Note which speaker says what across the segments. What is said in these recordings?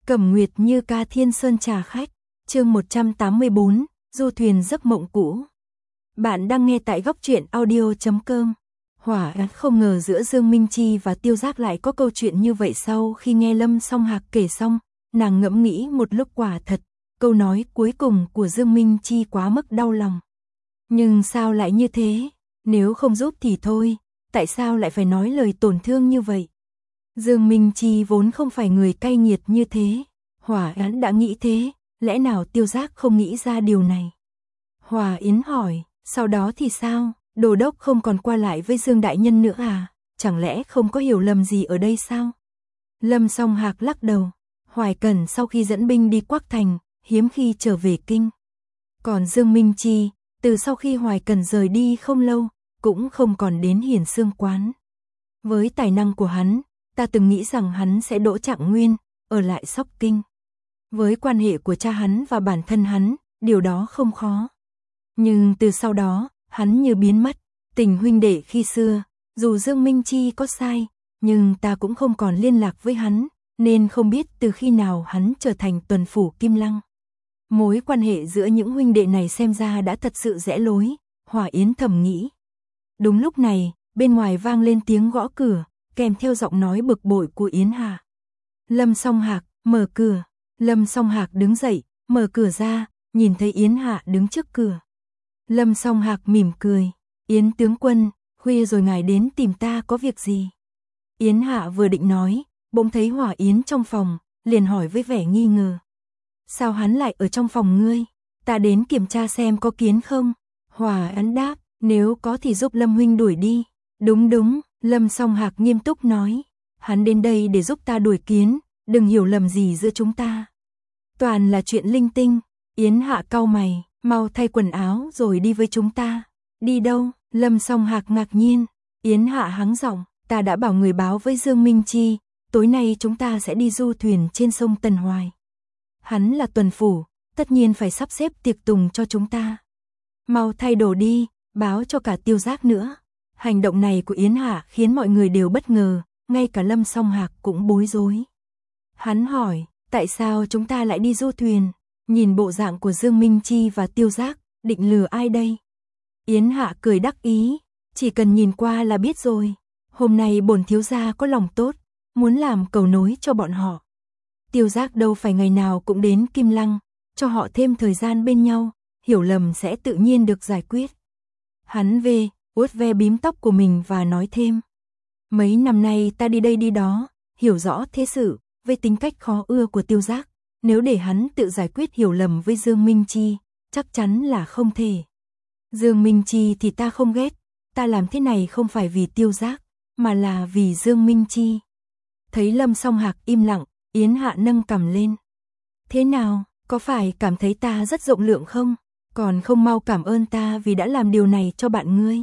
Speaker 1: Cẩm Nguyệt Như ca Thiên Sơn trà khách, chương 184, du thuyền giấc mộng cũ. Bạn đang nghe tại góc truyện audio.com. Hỏa án không ngờ giữa Dương Minh Chi và Tiêu Giác lại có câu chuyện như vậy. Sau khi nghe Lâm Song Hạc kể xong, nàng ngẫm nghĩ một lúc, quả thật, câu nói cuối cùng của Dương Minh Chi quá mức đau lòng. Nhưng sao lại như thế? Nếu không giúp thì thôi, tại sao lại phải nói lời tổn thương như vậy? Dương Minh Chi vốn không phải người cay nghiệt như thế. Hỏa Yến đã nghĩ thế, lẽ nào Tiêu Giác không nghĩ ra điều này? Hỏa Yến hỏi, sau đó thì sao? Đô đốc không còn qua lại với Dương đại nhân nữa à? Chẳng lẽ không có hiểu lầm gì ở đây sao? Lâm Song Hạc lắc đầu. Hoài Cẩn sau khi dẫn binh đi Quắc Thành, hiếm khi trở về kinh. Còn Dương Minh Chi, từ sau khi Hoài Cẩn rời đi không lâu, cũng không còn đến Hiển Xương quán. Với tài năng của hắn, ta từng nghĩ rằng hắn sẽ đỗ Trạng Nguyên, ở lại Sóc Kinh. Với quan hệ của cha hắn và bản thân hắn, điều đó không khó. Nhưng từ sau đó, hắn như biến mất, tình huynh đệ khi xưa, dù Dương Minh Chi có sai, nhưng ta cũng không còn liên lạc với hắn, nên không biết từ khi nào hắn trở thành tuần phủ Kim Lăng. Mối quan hệ giữa những huynh đệ này xem ra đã thật sự rẽ lối, Hỏa Yến thầm nghĩ. Đúng lúc này, bên ngoài vang lên tiếng gõ cửa, kèm theo giọng nói bực bội của Yến Hạ. Lâm Song Hạc, mở cửa. Lâm Song Hạc đứng dậy, mở cửa ra, nhìn thấy Yến Hạ đứng trước cửa. Lâm Song Hạc mỉm cười. Yến tướng quân, khuya rồi ngài đến tìm ta có việc gì? Yến Hạ vừa định nói, bỗng thấy Hỏa Yến trong phòng, liền hỏi với vẻ nghi ngờ. Sao hắn lại ở trong phòng ngươi? Ta đến kiểm tra xem có kiến không? Hỏa Yến đáp, nếu có thì giúp Lâm huynh đuổi đi. Đúng, Lâm Song Hạc nghiêm túc nói. Hắn đến đây để giúp ta đuổi kiến, đừng hiểu lầm gì giữa chúng ta. Toàn là chuyện linh tinh. Yến Hạ cau mày, mau thay quần áo rồi đi với chúng ta. Đi đâu? Lâm Song Hạc ngạc nhiên. Yến Hạ hắng giọng, ta đã bảo người báo với Dương Minh Chi, tối nay chúng ta sẽ đi du thuyền trên sông Tần Hoài. Hắn là tuần phủ, tất nhiên phải sắp xếp tiệc tùng cho chúng ta. Mau thay đồ đi, báo cho cả Tiêu Giác nữa. Hành động này của Yến Hạ khiến mọi người đều bất ngờ, ngay cả Lâm Song Hạc cũng bối rối. Hắn hỏi, tại sao chúng ta lại đi du thuyền? Nhìn bộ dạng của Dương Minh Chi và Tiêu Giác, định lừa ai đây? Yến Hạ cười đắc ý, chỉ cần nhìn qua là biết rồi. Hôm nay bổn thiếu gia có lòng tốt, muốn làm cầu nối cho bọn họ. Tiêu Giác đâu phải ngày nào cũng đến Kim Lăng, cho họ thêm thời gian bên nhau, hiểu lầm sẽ tự nhiên được giải quyết. Hắn vuốt ve bím tóc của mình và nói thêm. Mấy năm nay ta đi đây đi đó, hiểu rõ thế sự, với tính cách khó ưa của Tiêu Giác, nếu để hắn tự giải quyết hiểu lầm với Dương Minh Chi, chắc chắn là không thể. Dương Minh Chi thì ta không ghét, ta làm thế này không phải vì Tiêu Giác, mà là vì Dương Minh Chi. Thấy Lâm Song Hạc im lặng, Yến Hạ nâng cằm lên. Thế nào, có phải cảm thấy ta rất rộng lượng không? Còn không mau cảm ơn ta vì đã làm điều này cho bạn ngươi.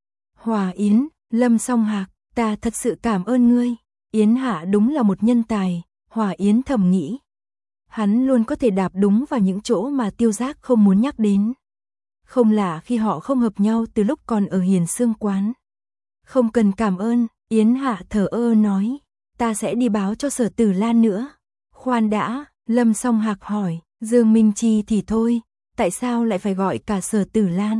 Speaker 1: Hỏa Yến, Lâm Song Hạc, ta thật sự cảm ơn ngươi. Yến Hạ đúng là một nhân tài, Hỏa Yến thầm nghĩ. Hắn luôn có thể đạp đúng vào những chỗ mà Tiêu Giác không muốn nhắc đến. Không lạ khi họ không hợp nhau từ lúc còn ở Hiền Xương quán. Không cần cảm ơn, Yến Hạ thở ơ nói. Ta sẽ đi báo cho Sở Tử Lan nữa. Khoan đã, Lâm Song Hạc hỏi, Dương Minh Chi thì thôi, tại sao lại phải gọi cả Sở Tử Lan?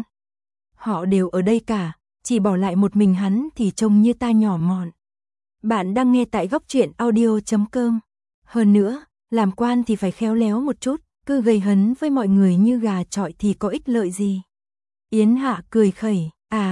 Speaker 1: Họ đều ở đây cả, chỉ bỏ lại một mình hắn thì trông như ta nhỏ mọn. Bạn đang nghe tại góc truyện audio.com. Hơn nữa, làm quan thì phải khéo léo một chút, cứ gây hấn với mọi người như gà chọi thì có ích lợi gì. Yến Hạ cười khẩy,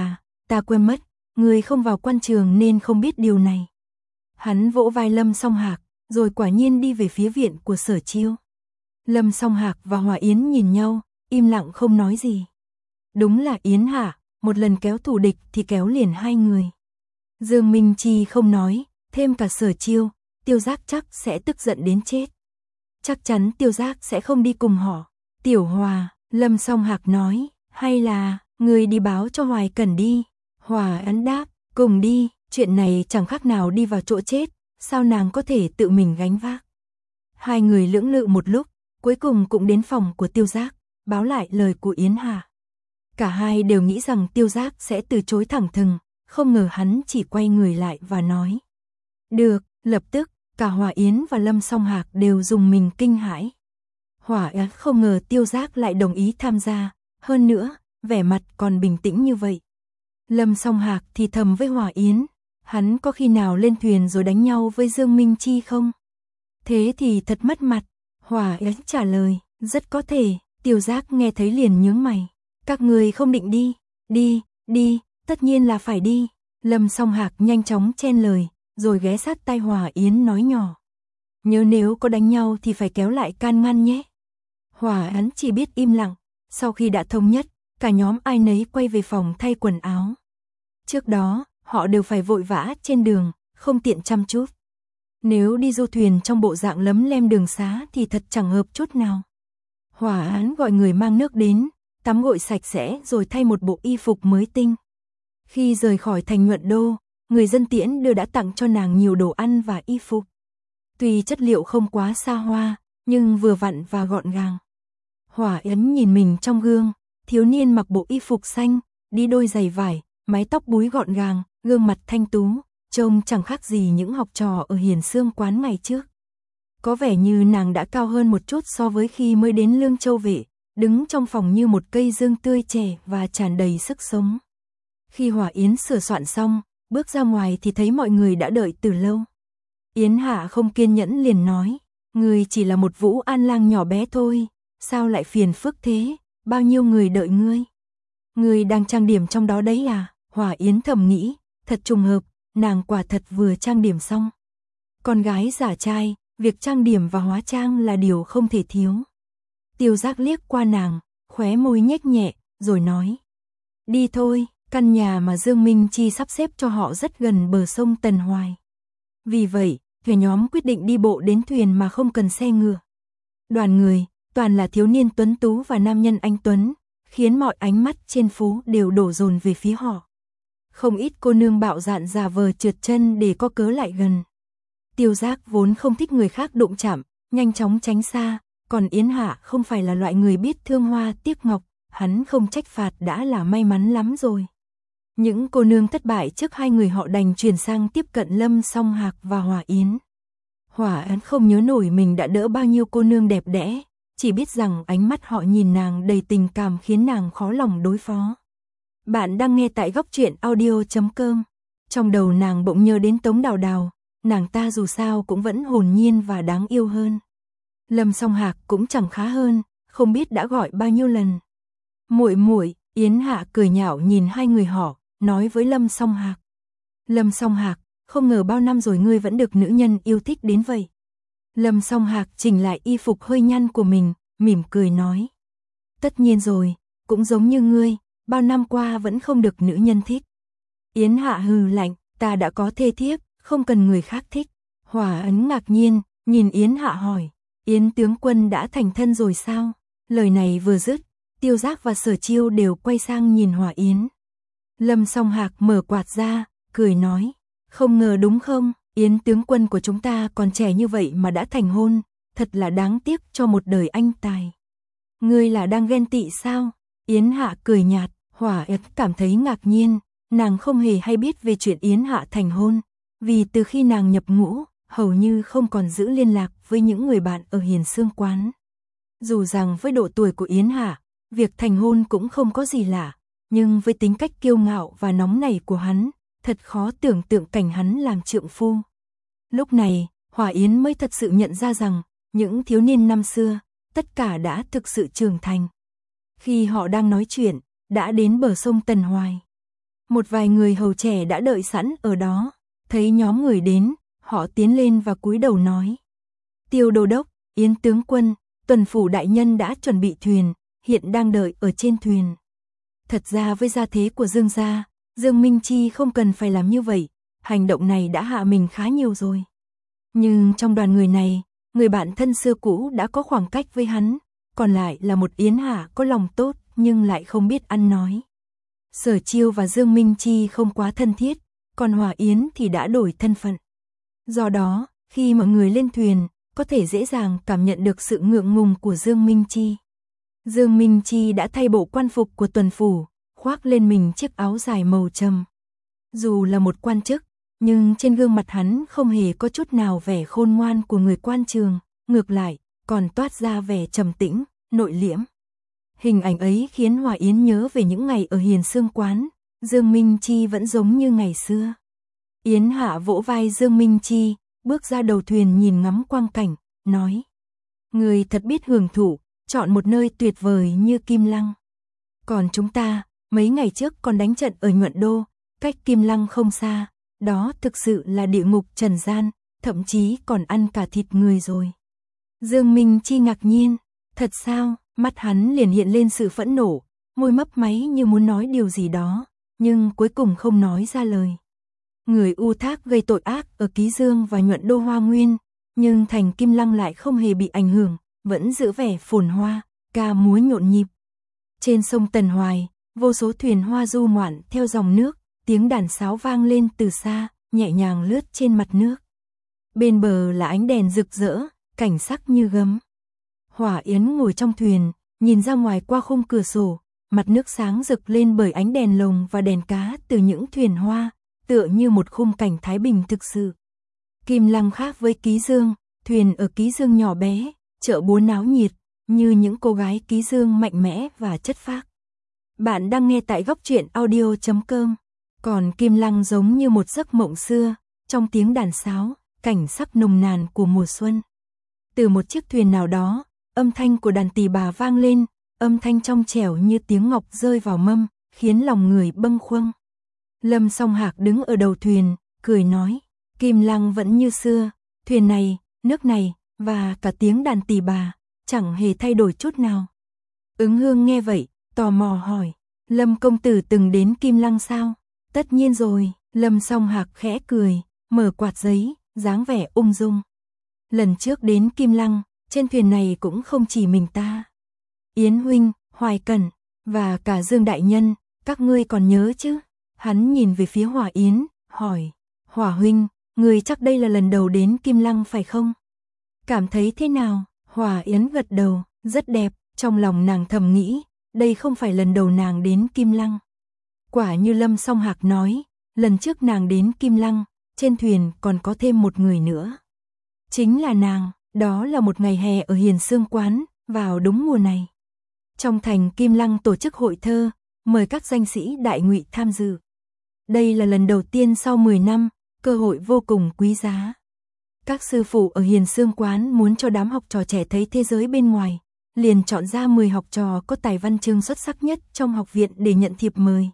Speaker 1: ta quên mất, người không vào quan trường nên không biết điều này. Hắn vỗ vai Lâm Song Hạc, rồi quả nhiên đi về phía viện của Sở Chiêu. Lâm Song Hạc và Hỏa Yến nhìn nhau, im lặng không nói gì. Đúng là Yến Hạ, một lần kéo thù địch thì kéo liền hai người. Dương Minh Chi không nói, thêm cả Sở Chiêu, Tiêu Giác chắc sẽ tức giận đến chết. Chắc chắn Tiêu Giác sẽ không đi cùng họ. Tiểu Hòa, Lâm Song Hạc nói, hay là, người đi báo cho Hoài Cẩn đi. Hòa Ấn đáp, cùng đi, chuyện này chẳng khác nào đi vào chỗ chết, sao nàng có thể tự mình gánh vác. Hai người lưỡng lự một lúc, cuối cùng cũng đến phòng của Tiêu Giác, báo lại lời của Yến Hạ. Cả hai đều nghĩ rằng Tiêu Giác sẽ từ chối thẳng thừng, không ngờ hắn chỉ quay người lại và nói. Được, lập tức, cả Hòa Yến và Lâm Song Hạc đều dùng mình kinh hãi. Hòa Yến không ngờ Tiêu Giác lại đồng ý tham gia, hơn nữa, vẻ mặt còn bình tĩnh như vậy. Lâm Song Hạc thì thầm với Hòa Yến, hắn có khi nào lên thuyền rồi đánh nhau với Dương Minh Chi không? Thế thì thật mất mặt. Hòa Yến trả lời, rất có thể. Tiêu Giác nghe thấy liền nhướng mày. Các người không định đi? Đi, tất nhiên là phải đi. Lâm Song Hạc nhanh chóng chen lời, rồi ghé sát tai Hòa Yến nói nhỏ. Nhớ nếu có đánh nhau thì phải kéo lại can ngăn nhé. Hòa Yến chỉ biết im lặng. Sau khi đã thống nhất, cả nhóm ai nấy quay về phòng thay quần áo. Trước đó, họ đều phải vội vã trên đường, không tiện chăm chút. Nếu đi du thuyền trong bộ dạng lấm lem đường xá thì thật chẳng hợp chút nào. Hòa Yến gọi người mang nước đến, tắm gội sạch sẽ rồi thay một bộ y phục mới tinh. Khi rời khỏi thành Nhuận Đô, người dân tiễn đưa đã tặng cho nàng nhiều đồ ăn và y phục. Tuy chất liệu không quá xa hoa, nhưng vừa vặn và gọn gàng. Hòa Yến nhìn mình trong gương, thiếu niên mặc bộ y phục xanh, đi đôi giày vải, mái tóc búi gọn gàng, gương mặt thanh tú, trông chẳng khác gì những học trò ở Hiền Xương quán ngày trước. Có vẻ như nàng đã cao hơn một chút so với khi mới đến Lương Châu Vệ, đứng trong phòng như một cây dương tươi trẻ và tràn đầy sức sống. Khi Hòa Yến sửa soạn xong, bước ra ngoài thì thấy mọi người đã đợi từ lâu. Yến Hạ không kiên nhẫn liền nói, người chỉ là một Vũ An lang nhỏ bé thôi, sao lại phiền phức thế, bao nhiêu người đợi ngươi. Ngươi đang trang điểm trong đó đấy à? Hòa Yến thầm nghĩ, thật trùng hợp, nàng quả thật vừa trang điểm xong. Con gái giả trai, việc trang điểm và hóa trang là điều không thể thiếu. Tiêu Giác liếc qua nàng, khóe môi nhếch nhẹ, rồi nói. Đi thôi, căn nhà mà Dương Minh Chi sắp xếp cho họ rất gần bờ sông Tần Hoài. Vì vậy, thuyền nhóm quyết định đi bộ đến thuyền mà không cần xe ngựa. Đoàn người, toàn là thiếu niên tuấn tú và nam nhân anh tuấn, khiến mọi ánh mắt trên phố đều đổ dồn về phía họ. Không ít cô nương bạo dạn giả vờ trượt chân để có cớ lại gần. Tiêu Giác vốn không thích người khác đụng chạm, nhanh chóng tránh xa, còn Yến Hạ không phải là loại người biết thương hoa tiếc ngọc, hắn không trách phạt đã là may mắn lắm rồi. Những cô nương thất bại trước hai người họ đành chuyển sang tiếp cận Lâm Song Hạc và Hòa Yến. Hòa Yến không nhớ nổi mình đã đỡ bao nhiêu cô nương đẹp đẽ, chỉ biết rằng ánh mắt họ nhìn nàng đầy tình cảm khiến nàng khó lòng đối phó. Bạn đang nghe tại góc truyện audio.com. Trong đầu nàng bỗng nhớ đến Tống Đào Đào, nàng ta dù sao cũng vẫn hồn nhiên và đáng yêu hơn. Lâm Song Hạc cũng chẳng khá hơn, không biết đã gọi bao nhiêu lần. Muội muội, Yến Hạ cười nhạo nhìn hai người họ, nói với Lâm Song Hạc. Lâm Song Hạc, không ngờ bao năm rồi ngươi vẫn được nữ nhân yêu thích đến vậy. Lâm Song Hạc chỉnh lại y phục hơi nhăn của mình, mỉm cười nói. Tất nhiên rồi, cũng giống như ngươi, bao năm qua vẫn không được nữ nhân thích. Yến Hạ hừ lạnh, ta đã có thê thiếp, không cần người khác thích. Hòa Yến ngạc nhiên, nhìn Yến Hạ hỏi, Yến tướng quân đã thành thân rồi sao? Lời này vừa dứt, Tiêu Giác và Sở Chiêu đều quay sang nhìn Hòa Yến. Lâm Song Hạc mở quạt ra, cười nói, không ngờ đúng không, Yến tướng quân của chúng ta còn trẻ như vậy mà đã thành hôn, thật là đáng tiếc cho một đời anh tài. Ngươi là đang ghen tị sao? Yến Hạ cười nhạt, Hòa Yến cảm thấy ngạc nhiên, nàng không hề hay biết về chuyện Yến Hạ thành hôn, vì từ khi nàng nhập ngũ, hầu như không còn giữ liên lạc với những người bạn ở Hiền Xương quán. Dù rằng với độ tuổi của Yến Hạ, việc thành hôn cũng không có gì lạ, nhưng với tính cách kiêu ngạo và nóng nảy của hắn, thật khó tưởng tượng cảnh hắn làm trượng phu. Lúc này, Hòa Yến mới thật sự nhận ra rằng, những thiếu niên năm xưa, tất cả đã thực sự trưởng thành. Khi họ đang nói chuyện, đã đến bờ sông Tần Hoài. Một vài người hầu trẻ đã đợi sẵn ở đó, thấy nhóm người đến, họ tiến lên và cúi đầu nói. Tiêu đô đốc, Yến tướng quân, tuần phủ đại nhân đã chuẩn bị thuyền, hiện đang đợi ở trên thuyền. Thật ra với gia thế của Dương gia, Dương Minh Chi không cần phải làm như vậy, hành động này đã hạ mình khá nhiều rồi. Nhưng trong đoàn người này, người bạn thân xưa cũ đã có khoảng cách với hắn, còn lại là một Yến Hạ có lòng tốt nhưng lại không biết ăn nói. Sở Chiêu và Dương Minh Chi không quá thân thiết, còn Hòa Yến thì đã đổi thân phận. Do đó, khi mọi người lên thuyền, có thể dễ dàng cảm nhận được sự ngượng ngùng của Dương Minh Chi. Dương Minh Chi đã thay bộ quan phục của tuần phủ, khoác lên mình chiếc áo dài màu trầm. Dù là một quan chức, nhưng trên gương mặt hắn không hề có chút nào vẻ khôn ngoan của người quan trường, ngược lại, còn toát ra vẻ trầm tĩnh, nội liễm. Hình ảnh ấy khiến Hòa Yến nhớ về những ngày ở Hiền Sương quán, Dương Minh Chi vẫn giống như ngày xưa. Yến Hạ vỗ vai Dương Minh Chi, bước ra đầu thuyền nhìn ngắm quang cảnh, nói: người thật biết hưởng thụ, chọn một nơi tuyệt vời như Kim Lăng. Còn chúng ta, mấy ngày trước còn đánh trận ở Nhuận Đô, cách Kim Lăng không xa, đó thực sự là địa ngục trần gian, thậm chí còn ăn cả thịt người rồi. Dương Minh Chi ngạc nhiên, thật sao? Mắt hắn liền hiện lên sự phẫn nộ, môi mấp máy như muốn nói điều gì đó, nhưng cuối cùng không nói ra lời. Người U Thác gây tội ác ở Ký Dương và Nhuận Đô Hoa Nguyên, nhưng thành Kim Lăng lại không hề bị ảnh hưởng, vẫn giữ vẻ phồn hoa, ca múa nhộn nhịp. Trên sông Tần Hoài, vô số thuyền hoa du ngoạn theo dòng nước, tiếng đàn sáo vang lên từ xa, nhẹ nhàng lướt trên mặt nước. Bên bờ là ánh đèn rực rỡ, cảnh sắc như gấm. Hòa Yến ngồi trong thuyền, nhìn ra ngoài qua khung cửa sổ, mặt nước sáng rực lên bởi ánh đèn lồng và đèn cá từ những thuyền hoa, tựa như một khung cảnh thái bình thực sự. Kim Lăng khác với Ký Dương, thuyền ở Ký Dương nhỏ bé, chợ búa náo nhiệt, như những cô gái Ký Dương mạnh mẽ và chất phác. Bạn đang nghe tại góc truyện audio.com. Còn Kim Lăng giống như một giấc mộng xưa, trong tiếng đàn sáo, cảnh sắc nồng nàn của mùa xuân. Từ một chiếc thuyền nào đó, âm thanh của đàn tỳ bà vang lên, âm thanh trong trẻo như tiếng ngọc rơi vào mâm, khiến lòng người bâng khuâng. Lâm Song Hạc đứng ở đầu thuyền, cười nói: Kim Lăng vẫn như xưa, thuyền này, nước này, và cả tiếng đàn tỳ bà, chẳng hề thay đổi chút nào. Ứng Hương nghe vậy, tò mò hỏi: Lâm công tử từng đến Kim Lăng sao? Tất nhiên rồi, Lâm Song Hạc khẽ cười, mở quạt giấy, dáng vẻ ung dung. Lần trước đến Kim Lăng, trên thuyền này cũng không chỉ mình ta. Yến huynh, Hoài Cẩn, và cả Dương đại nhân, các ngươi còn nhớ chứ? Hắn nhìn về phía Hòa Yến, hỏi: Hòa huynh, ngươi chắc đây là lần đầu đến Kim Lăng phải không? Cảm thấy thế nào? Hòa Yến gật đầu, rất đẹp, trong lòng nàng thầm nghĩ, đây không phải lần đầu nàng đến Kim Lăng. Quả như Lâm Song Hạc nói, lần trước nàng đến Kim Lăng, trên thuyền còn có thêm một người nữa. Chính là nàng, đó là một ngày hè ở Hiền Sương quán, vào đúng mùa này. Trong thành Kim Lăng tổ chức hội thơ, mời các danh sĩ đại ngụy tham dự. Đây là lần đầu tiên sau 10 năm, cơ hội vô cùng quý giá. Các sư phụ ở Hiền Sương quán muốn cho đám học trò trẻ thấy thế giới bên ngoài, liền chọn ra 10 học trò có tài văn chương xuất sắc nhất trong học viện để nhận thiệp mời.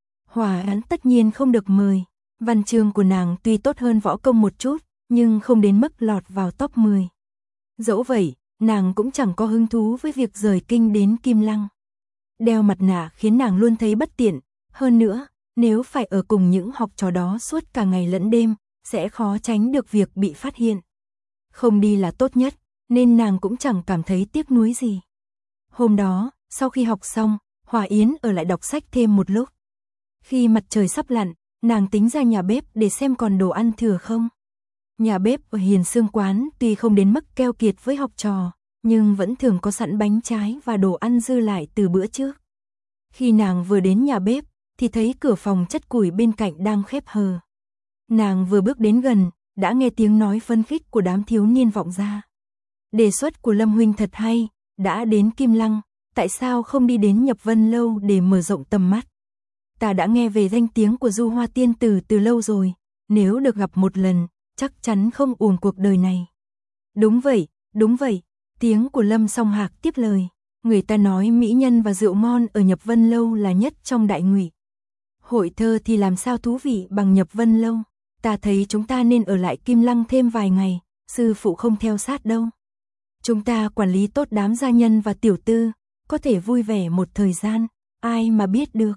Speaker 1: Hòa Yến tất nhiên không được mời, văn chương của nàng tuy tốt hơn võ công một chút, nhưng không đến mức lọt vào top 10. Dẫu vậy, nàng cũng chẳng có hứng thú với việc rời kinh đến Kim Lăng. Đeo mặt nạ khiến nàng luôn thấy bất tiện, hơn nữa, nếu phải ở cùng những học trò đó suốt cả ngày lẫn đêm, sẽ khó tránh được việc bị phát hiện. Không đi là tốt nhất, nên nàng cũng chẳng cảm thấy tiếc nuối gì. Hôm đó, sau khi học xong, Hòa Yến ở lại đọc sách thêm một lúc. Khi mặt trời sắp lặn, nàng tính ra nhà bếp để xem còn đồ ăn thừa không. Nhà bếp ở Hiền Sương quán tuy không đến mức keo kiệt với học trò, nhưng vẫn thường có sẵn bánh trái và đồ ăn dư lại từ bữa trước. Khi nàng vừa đến nhà bếp, thì thấy cửa phòng chất củi bên cạnh đang khép hờ. Nàng vừa bước đến gần, đã nghe tiếng nói phấn khích của đám thiếu niên vọng ra. Đề xuất của Lâm huynh thật hay, đã đến Kim Lăng, tại sao không đi đến Nhập Vân Lâu để mở rộng tầm mắt? Ta đã nghe về danh tiếng của Du Hoa tiên tử từ lâu rồi, nếu được gặp một lần, chắc chắn không uổng cuộc đời này. Đúng vậy, tiếng của Lâm Song Hạc tiếp lời. Người ta nói mỹ nhân và rượu ngon ở Nhập Vân Lâu là nhất trong đại ngụy. Hội thơ thì làm sao thú vị bằng Nhập Vân Lâu, ta thấy chúng ta nên ở lại Kim Lăng thêm vài ngày, sư phụ không theo sát đâu. Chúng ta quản lý tốt đám gia nhân và tiểu tư, có thể vui vẻ một thời gian, ai mà biết được.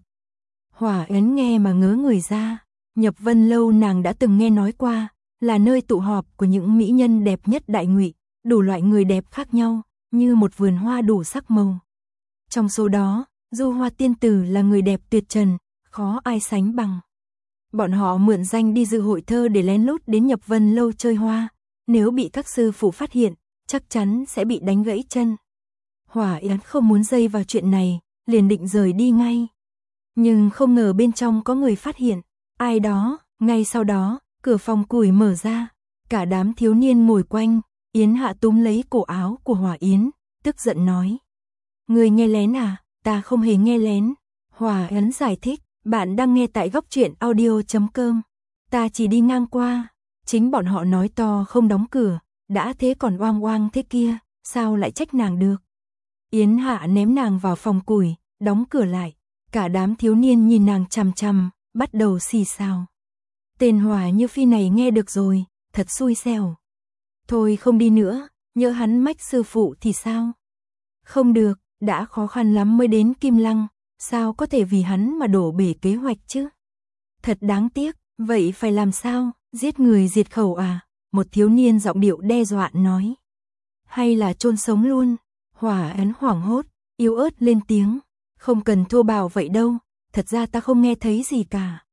Speaker 1: Hòa Yến nghe mà ngớ người ra, Nhập Vân Lâu nàng đã từng nghe nói qua, là nơi tụ họp của những mỹ nhân đẹp nhất đại ngụy, đủ loại người đẹp khác nhau, như một vườn hoa đủ sắc màu. Trong số đó, Du Hoa tiên tử là người đẹp tuyệt trần, khó ai sánh bằng. Bọn họ mượn danh đi dự hội thơ để lén lút đến Nhập Vân Lâu chơi hoa, nếu bị các sư phụ phát hiện, chắc chắn sẽ bị đánh gãy chân. Hòa Yến không muốn dây vào chuyện này, liền định rời đi ngay. Nhưng không ngờ bên trong có người phát hiện, ai đó, ngay sau đó, Cửa phòng củi mở ra, cả đám thiếu niên ngồi quanh, Yến Hạ túm lấy cổ áo của Hỏa Yến, tức giận nói. Người nghe lén à? Ta không hề nghe lén. Hỏa Yến giải thích, bạn đang nghe tại góc truyện audio.com. Ta chỉ đi ngang qua, chính bọn họ nói to không đóng cửa, đã thế còn oang oang thế kia, sao lại trách nàng được. Yến Hạ ném nàng vào phòng củi, đóng cửa lại, cả đám thiếu niên nhìn nàng chằm chằm, bắt đầu xì xào. Tên Hỏa Như Phi này nghe được rồi, thật xui xẻo. Thôi không đi nữa, nhỡ hắn mách sư phụ thì sao? Không được, đã khó khăn lắm mới đến Kim Lăng, sao có thể vì hắn mà đổ bể kế hoạch chứ? Thật đáng tiếc, vậy phải làm sao? Giết người diệt khẩu à? Một thiếu niên giọng điệu đe dọa nói. Hay là chôn sống luôn? Hỏa Ấn hoảng hốt, yếu ớt lên tiếng. Không cần thô bạo vậy đâu, thật ra ta không nghe thấy gì cả.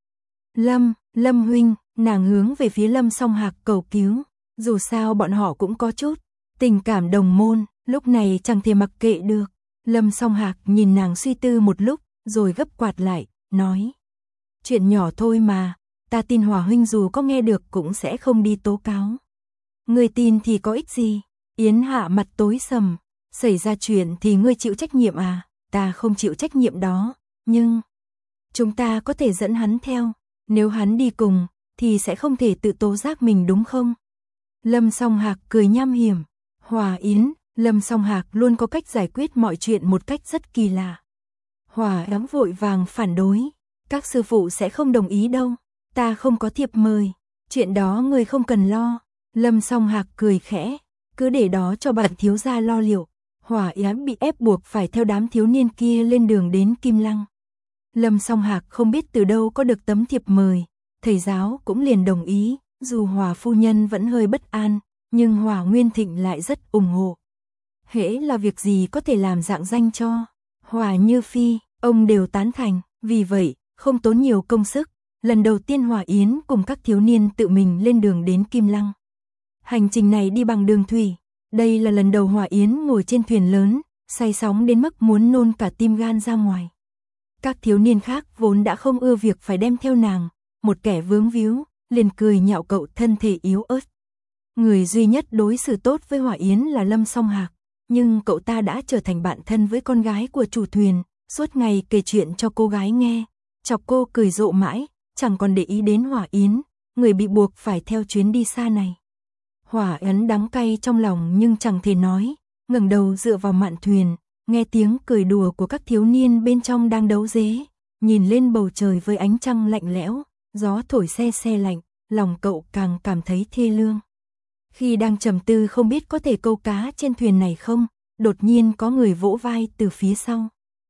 Speaker 1: Lâm huynh, nàng hướng về phía Lâm Song Hạc cầu cứu. Dù sao bọn họ cũng có chút tình cảm đồng môn, lúc này chẳng thể mặc kệ được. Lâm Song Hạc nhìn nàng suy tư một lúc, rồi gấp quạt lại, nói. Chuyện nhỏ thôi mà, ta tin Hỏa huynh dù có nghe được cũng sẽ không đi tố cáo. Người tin thì có ích gì? Yến Hạ mặt tối sầm, xảy ra chuyện thì ngươi chịu trách nhiệm à? Ta không chịu trách nhiệm đó, nhưng chúng ta có thể dẫn hắn theo, nếu hắn đi cùng thì sẽ không thể tự tố giác mình đúng không? Lâm Song Hạc cười nham hiểm. Hỏa Yến, Lâm Song Hạc luôn có cách giải quyết mọi chuyện một cách rất kỳ lạ. Hỏa Ấm vội vàng phản đối. Các sư phụ sẽ không đồng ý đâu. Ta không có thiệp mời. Chuyện đó người không cần lo. Lâm Song Hạc cười khẽ. Cứ để đó cho bạn thiếu gia lo liệu. Hỏa Yến bị ép buộc phải theo đám thiếu niên kia lên đường đến Kim Lăng. Lâm Song Hạc không biết từ đâu có được tấm thiệp mời. Thầy giáo cũng liền đồng ý. Dù Hỏa phu nhân vẫn hơi bất an, nhưng Hỏa Nguyên Thịnh lại rất ủng hộ. Hễ là việc gì có thể làm dạng danh cho Hỏa Như Phi, ông đều tán thành, vì vậy, không tốn nhiều công sức, lần đầu tiên Hỏa Yến cùng các thiếu niên tự mình lên đường đến Kim Lăng. Hành trình này đi bằng đường thủy, đây là lần đầu Hỏa Yến ngồi trên thuyền lớn, say sóng đến mức muốn nôn cả tim gan ra ngoài. Các thiếu niên khác vốn đã không ưa việc phải đem theo nàng, một kẻ vướng víu, liền cười nhạo cậu thân thể yếu ớt. Người duy nhất đối xử tốt với Hỏa Yến là Lâm Song Hạc, nhưng cậu ta đã trở thành bạn thân với con gái của chủ thuyền, suốt ngày kể chuyện cho cô gái nghe, chọc cô cười rộ mãi, chẳng còn để ý đến Hỏa Yến, người bị buộc phải theo chuyến đi xa này. Hỏa Yến đắng cay trong lòng nhưng chẳng thể nói, ngẩng đầu dựa vào mạn thuyền, nghe tiếng cười đùa của các thiếu niên bên trong đang đấu dế, nhìn lên bầu trời với ánh trăng lạnh lẽo, gió thổi se se lạnh, lòng cậu càng cảm thấy thê lương. Khi đang trầm tư không biết có thể câu cá trên thuyền này không, đột nhiên có người vỗ vai từ phía sau.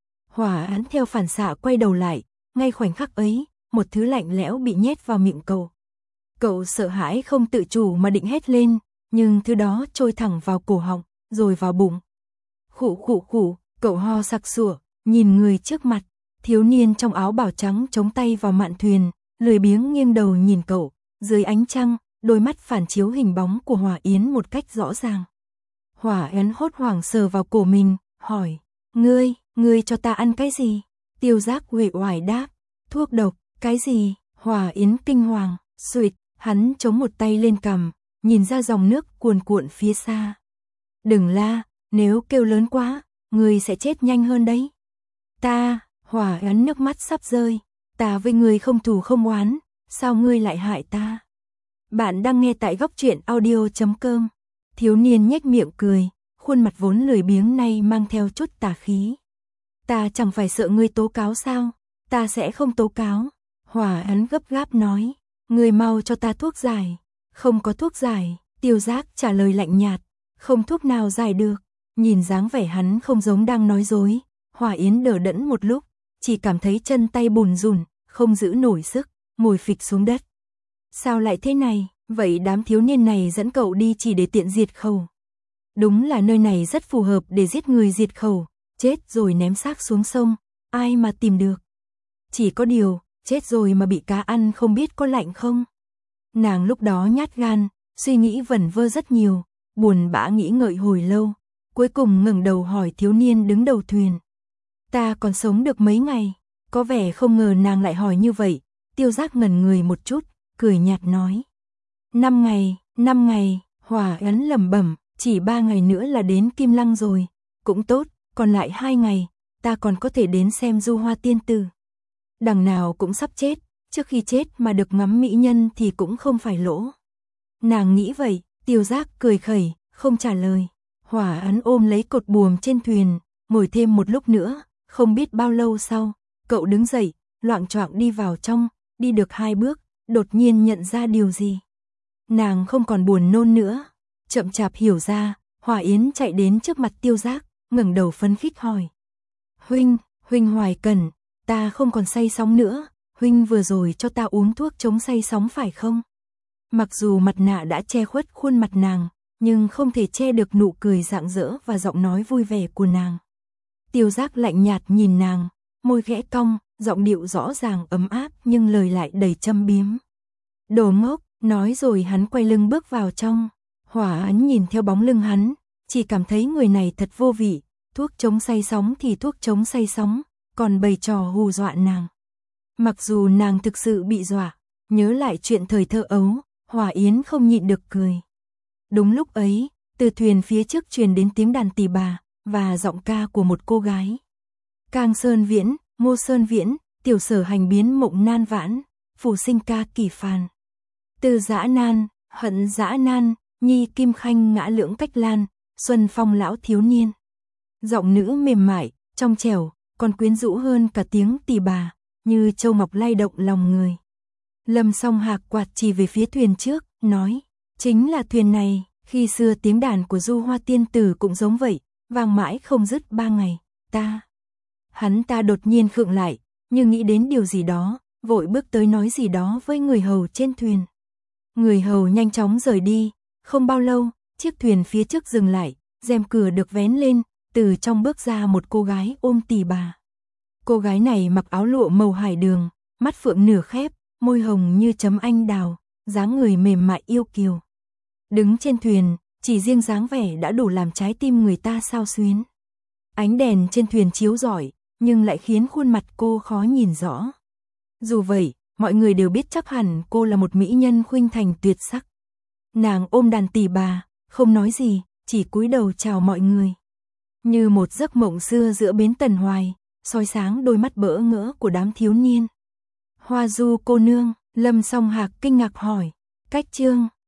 Speaker 1: Hỏa Án theo phản xạ quay đầu lại, ngay khoảnh khắc ấy, một thứ lạnh lẽo bị nhét vào miệng cậu. Cậu sợ hãi không tự chủ mà định hét lên, nhưng thứ đó trôi thẳng vào cổ họng, rồi vào bụng. Khụ khụ khụ, cậu ho sặc sủa, nhìn người trước mặt, thiếu niên trong áo bào trắng chống tay vào mạn thuyền, lười biếng nghiêng đầu nhìn cậu, dưới ánh trăng, đôi mắt phản chiếu hình bóng của Hỏa Yến một cách rõ ràng. Hỏa Yến hốt hoảng sờ vào cổ mình, hỏi, ngươi cho ta ăn cái gì? Tiêu Giác uể oải đáp, thuốc độc, cái gì? Hỏa Yến kinh hoàng, xuỵt, hắn chống một tay lên cằm, nhìn ra dòng nước cuồn cuộn phía xa. Đừng la, nếu kêu lớn quá, ngươi sẽ chết nhanh hơn đấy. Hỏa Yến nước mắt sắp rơi, ta với ngươi không thù không oán, sao ngươi lại hại ta? Bạn đang nghe tại góc truyện audio.com. Thiếu niên nhếch miệng cười, khuôn mặt vốn lười biếng nay mang theo chút tà khí. Ta chẳng phải sợ ngươi tố cáo sao? Ta sẽ không tố cáo. Hỏa Ấn gấp gáp nói, ngươi mau cho ta thuốc giải. Không có thuốc giải, Tiêu Giác trả lời lạnh nhạt, không thuốc nào giải được. Nhìn dáng vẻ hắn không giống đang nói dối, Hỏa Yến đờ đẫn một lúc, chỉ cảm thấy chân tay bùn rùn, không giữ nổi sức, ngồi phịch xuống đất. Sao lại thế này, vậy đám thiếu niên này dẫn cậu đi chỉ để tiện diệt khẩu. Đúng là nơi này rất phù hợp để giết người diệt khẩu, chết rồi ném xác xuống sông, ai mà tìm được. Chỉ có điều, chết rồi mà bị cá ăn không biết có lạnh không. Nàng lúc đó nhát gan, suy nghĩ vẩn vơ rất nhiều, buồn bã nghĩ ngợi hồi lâu, cuối cùng ngẩng đầu hỏi thiếu niên đứng đầu thuyền. Ta còn sống được mấy ngày, có vẻ không ngờ nàng lại hỏi như vậy. Tiêu Giác ngẩn người một chút, cười nhạt nói, 5 ngày, Hỏa Ấn lẩm bẩm, chỉ 3 ngày nữa là đến Kim Lăng rồi, cũng tốt, còn lại 2 ngày, ta còn có thể đến xem Du Hoa tiên tử. Đằng nào cũng sắp chết, trước khi chết mà được ngắm mỹ nhân thì cũng không phải lỗ. Nàng nghĩ vậy, Tiêu Giác cười khẩy, không trả lời. Hỏa Ấn ôm lấy cột buồm trên thuyền, ngồi thêm một lúc nữa, không biết bao lâu sau, cậu đứng dậy, loạng choạng đi vào trong, đi được 2 bước, đột nhiên nhận ra điều gì. Nàng không còn buồn nôn nữa, chậm chạp hiểu ra, Hỏa Yến chạy đến trước mặt Tiêu Giác, ngẩng đầu phấn khích hỏi. Huynh Hoài Cẩn, ta không còn say sóng nữa, huynh vừa rồi cho ta uống thuốc chống say sóng phải không? Mặc dù mặt nạ đã che khuất khuôn mặt nàng, nhưng không thể che được nụ cười rạng rỡ và giọng nói vui vẻ của nàng. Tiêu Giác lạnh nhạt nhìn nàng, môi khẽ cong, giọng điệu rõ ràng ấm áp nhưng lời lại đầy châm biếm. Đồ ngốc, nói rồi hắn quay lưng bước vào trong. Hỏa Ấn nhìn theo bóng lưng hắn, chỉ cảm thấy người này thật vô vị, thuốc chống say sóng thì thuốc chống say sóng, còn bày trò hù dọa nàng. Mặc dù nàng thực sự bị dọa, nhớ lại chuyện thời thơ ấu, Hỏa Yến không nhịn được cười. Đúng lúc ấy, từ thuyền phía trước truyền đến tiếng đàn tỳ bà và giọng ca của một cô gái. Cang Sơn Viễn, Ngô Sơn Viễn, tiểu sở hành biến mộng nan vãn, phủ sinh ca kỳ phàn. Từ dã nan, hận dã nan, nhi kim khanh ngã lưỡng cách lan, xuân phong lão thiếu niên. Giọng nữ mềm mại, trong trẻo, còn quyến rũ hơn cả tiếng tỳ bà, như châu ngọc lay động lòng người. Lâm Song Hạc quạt chỉ về phía thuyền trước, nói, chính là thuyền này, khi xưa tiếng đàn của Du Hoa tiên tử cũng giống vậy, vang mãi không dứt 3 ngày, Hắn ta đột nhiên khựng lại, như nghĩ đến điều gì đó, vội bước tới nói gì đó với người hầu trên thuyền. Người hầu nhanh chóng rời đi, không bao lâu, chiếc thuyền phía trước dừng lại, rèm cửa được vén lên, từ trong bước ra một cô gái ôm tỳ bà. Cô gái này mặc áo lụa màu hải đường, mắt phượng nửa khép, môi hồng như chấm anh đào, dáng người mềm mại yêu kiều. Đứng trên thuyền, chỉ riêng dáng vẻ đã đủ làm trái tim người ta xao xuyến. Ánh đèn trên thuyền chiếu rọi, nhưng lại khiến khuôn mặt cô khó nhìn rõ. Dù vậy, mọi người đều biết chắc hẳn cô là một mỹ nhân khuynh thành tuyệt sắc. Nàng ôm đàn tỳ bà, không nói gì, chỉ cúi đầu chào mọi người. Như một giấc mộng xưa giữa bến Tần Hoài, soi sáng đôi mắt bỡ ngỡ của đám thiếu niên. Hoa Du cô nương, Lâm Song Hạc kinh ngạc hỏi, cách chương